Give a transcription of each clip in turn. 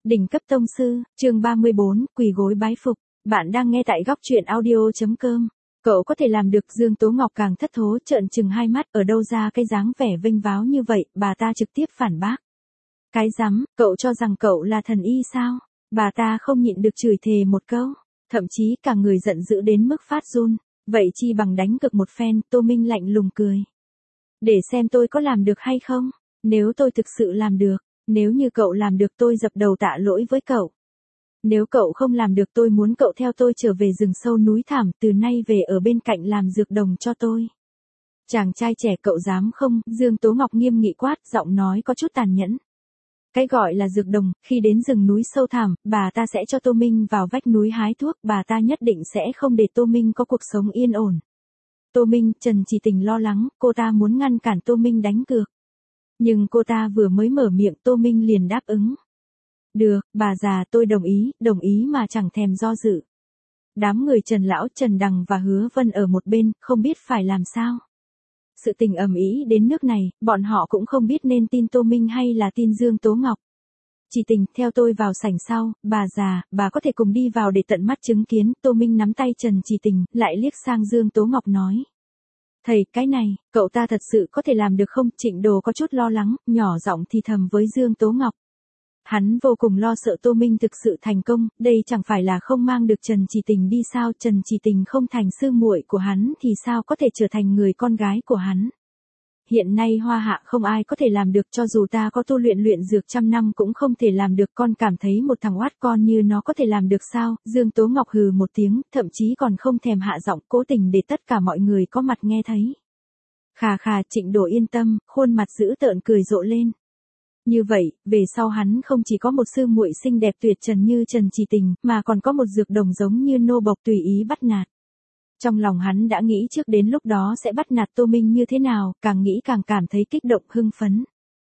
Đỉnh cấp tông sư, chương 34, quỳ gối bái phục. Bạn đang nghe tại góc truyện audio.com. Cậu có thể làm được. Dương Tố Ngọc càng thất thố trợn trừng hai mắt, ở đâu ra cái dáng vẻ vênh váo như vậy. Bà ta trực tiếp phản bác. Cái rắm, cậu cho rằng cậu là thần y sao? Bà ta không nhịn được chửi thề một câu, thậm chí cả người giận dữ đến mức phát run. Vậy chi bằng đánh cực một phen. Tô Minh lạnh lùng cười. Để xem tôi có làm được hay không. Nếu tôi thực sự làm được, nếu như cậu làm được tôi dập đầu tạ lỗi với cậu. Nếu cậu không làm được tôi muốn cậu theo tôi trở về rừng sâu núi thảm, từ nay về ở bên cạnh làm dược đồng cho tôi. Chàng trai trẻ, cậu dám không? Dương Tố Ngọc nghiêm nghị quát, giọng nói có chút tàn nhẫn. Cái gọi là dược đồng, khi đến rừng núi sâu thẳm, bà ta sẽ cho Tô Minh vào vách núi hái thuốc, bà ta nhất định sẽ không để Tô Minh có cuộc sống yên ổn. Tô Minh, Trần Chỉ Tình lo lắng, cô ta muốn ngăn cản Tô Minh đánh cược. Nhưng cô ta vừa mới mở miệng Tô Minh liền đáp ứng. Được, bà già tôi đồng ý mà chẳng thèm do dự. Đám người Trần Lão, Trần Đằng và Hứa Vân ở một bên, không biết phải làm sao. Sự tình ầm ĩ đến nước này, bọn họ cũng không biết nên tin Tô Minh hay là tin Dương Tố Ngọc. Chỉ Tình, theo tôi vào sảnh sau, bà già, bà có thể cùng đi vào để tận mắt chứng kiến. Tô Minh nắm tay Trần Chỉ Tình, lại liếc sang Dương Tố Ngọc nói. Thầy, cái này, cậu ta thật sự có thể làm được không? Trịnh Đồ có chút lo lắng, nhỏ giọng thì thầm với Dương Tố Ngọc. Hắn vô cùng lo sợ Tô Minh thực sự thành công, đây chẳng phải là không mang được Trần Chỉ Tình đi sao? Trần Chỉ Tình không thành sư muội của hắn thì sao có thể trở thành người con gái của hắn? Hiện nay Hoa Hạ không ai có thể làm được, cho dù ta có tu luyện dược trăm năm cũng không thể làm được. Con cảm thấy một thằng oát con như nó có thể làm được sao? Dương Tố Ngọc hừ một tiếng, thậm chí còn không thèm hạ giọng, cố tình để tất cả mọi người có mặt nghe thấy. Khà khà, Trịnh Đồ yên tâm, khuôn mặt dữ tợn cười rộ lên. Như vậy, về sau hắn không chỉ có một sư muội xinh đẹp tuyệt trần như Trần Chỉ Tình, mà còn có một dược đồng giống như nô bộc tùy ý bắt nạt. Trong lòng hắn đã nghĩ trước đến lúc đó sẽ bắt nạt Tô Minh như thế nào, càng nghĩ càng cảm thấy kích động hưng phấn.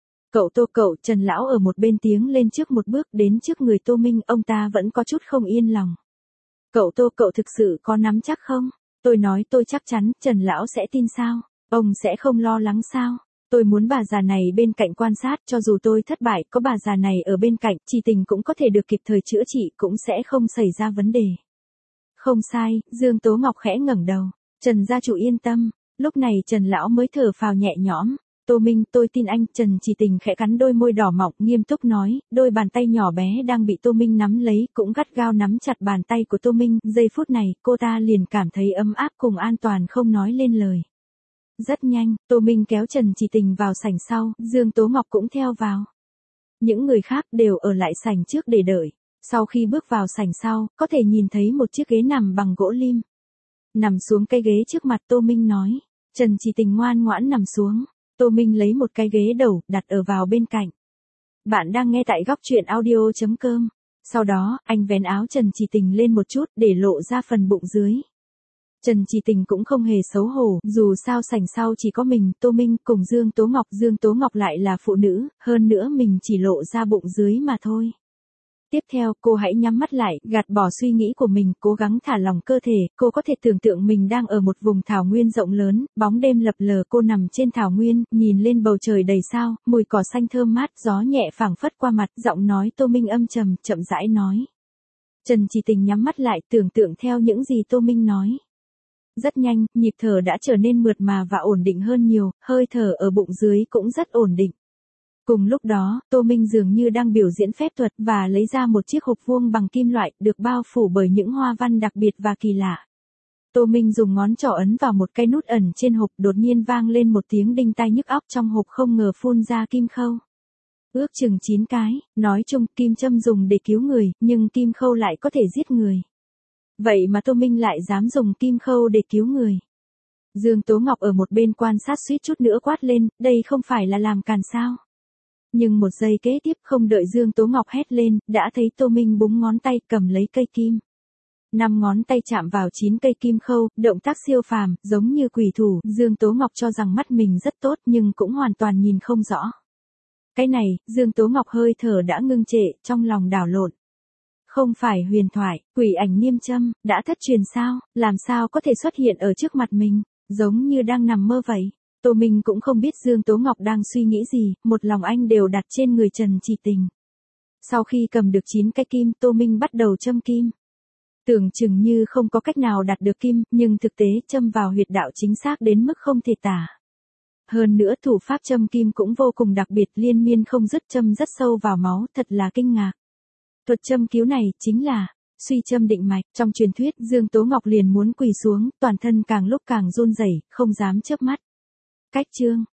Cậu, Trần Lão ở một bên tiếng lên trước một bước đến trước người Tô Minh, ông ta vẫn có chút không yên lòng. Cậu thực sự có nắm chắc không? Tôi nói tôi chắc chắn, Trần Lão sẽ tin sao? Ông sẽ không lo lắng sao? Tôi muốn bà già này bên cạnh quan sát, cho dù tôi thất bại, có bà già này ở bên cạnh, Chỉ Tình cũng có thể được kịp thời chữa trị, cũng sẽ không xảy ra vấn đề. Không sai, Dương Tố Ngọc khẽ ngẩng đầu. Trần gia chủ yên tâm. Lúc này Trần Lão mới thở phào nhẹ nhõm. Tô Minh, tôi tin anh. Trần Chỉ Tình khẽ cắn đôi môi đỏ mọng, nghiêm túc nói, đôi bàn tay nhỏ bé đang bị Tô Minh nắm lấy, cũng gắt gao nắm chặt bàn tay của Tô Minh. Giây phút này, cô ta liền cảm thấy ấm áp cùng an toàn không nói lên lời. Rất nhanh, Tô Minh kéo Trần Chỉ Tình vào sảnh sau, Dương Tố Ngọc cũng theo vào. Những người khác đều ở lại sảnh trước để đợi. Sau khi bước vào sảnh sau, có thể nhìn thấy một chiếc ghế nằm bằng gỗ lim. Nằm xuống cái ghế trước mặt Tô Minh nói. Trần Chỉ Tình ngoan ngoãn nằm xuống. Tô Minh lấy một cái ghế đầu, đặt ở vào bên cạnh. Bạn đang nghe tại góc truyện audio.com. Sau đó, anh vén áo Trần Chỉ Tình lên một chút để lộ ra phần bụng dưới. Trần Chỉ Tình cũng không hề xấu hổ, dù sao sảnh sau chỉ có mình, Tô Minh cùng Dương Tố Ngọc. Dương Tố Ngọc lại là phụ nữ, hơn nữa mình chỉ lộ ra bụng dưới mà thôi. Tiếp theo, cô hãy nhắm mắt lại, gạt bỏ suy nghĩ của mình, cố gắng thả lỏng cơ thể. Cô có thể tưởng tượng mình đang ở một vùng thảo nguyên rộng lớn, bóng đêm lập lờ, cô nằm trên thảo nguyên, nhìn lên bầu trời đầy sao, mùi cỏ xanh thơm mát, gió nhẹ phảng phất qua mặt, giọng nói Tô Minh âm trầm, chậm rãi nói. Trần Chỉ Tình nhắm mắt lại, tưởng tượng theo những gì Tô Minh nói. Rất nhanh, nhịp thở đã trở nên mượt mà và ổn định hơn nhiều, hơi thở ở bụng dưới cũng rất ổn định. Cùng lúc đó, Tô Minh dường như đang biểu diễn phép thuật và lấy ra một chiếc hộp vuông bằng kim loại, được bao phủ bởi những hoa văn đặc biệt và kỳ lạ. Tô Minh dùng ngón trỏ ấn vào một cái nút ẩn trên hộp, đột nhiên vang lên một tiếng đinh tai nhức óc, trong hộp không ngờ phun ra kim khâu. Ước chừng 9 cái, nói chung kim châm dùng để cứu người, nhưng kim khâu lại có thể giết người. Vậy mà Tô Minh lại dám dùng kim khâu để cứu người. Dương Tố Ngọc ở một bên quan sát suýt chút nữa quát lên, đây không phải là làm càn sao? Nhưng một giây kế tiếp không đợi Dương Tố Ngọc hét lên, đã thấy Tô Minh búng ngón tay cầm lấy cây kim. 5 ngón tay chạm vào 9 cây kim khâu, động tác siêu phàm, giống như quỷ thủ. Dương Tố Ngọc cho rằng mắt mình rất tốt nhưng cũng hoàn toàn nhìn không rõ. Cái này, Dương Tố Ngọc hơi thở đã ngưng trệ, trong lòng đảo lộn. Không phải huyền thoại, quỷ ảnh niêm châm, đã thất truyền sao, làm sao có thể xuất hiện ở trước mặt mình, giống như đang nằm mơ vậy. Tô Minh cũng không biết Dương Tố Ngọc đang suy nghĩ gì, một lòng anh đều đặt trên người Trần Chỉ Tình. Sau khi cầm được 9 cái kim, Tô Minh bắt đầu châm kim. Tưởng chừng như không có cách nào đạt được kim, nhưng thực tế châm vào huyệt đạo chính xác đến mức không thể tả. Hơn nữa thủ pháp châm kim cũng vô cùng đặc biệt, liên miên không dứt, châm rất sâu vào máu, thật là kinh ngạc. Thuật châm cứu này chính là suy châm định mạch. Trong truyền thuyết, Dương Tố Ngọc liền muốn quỳ xuống, toàn thân càng lúc càng run rẩy, không dám chớp mắt. Cách chương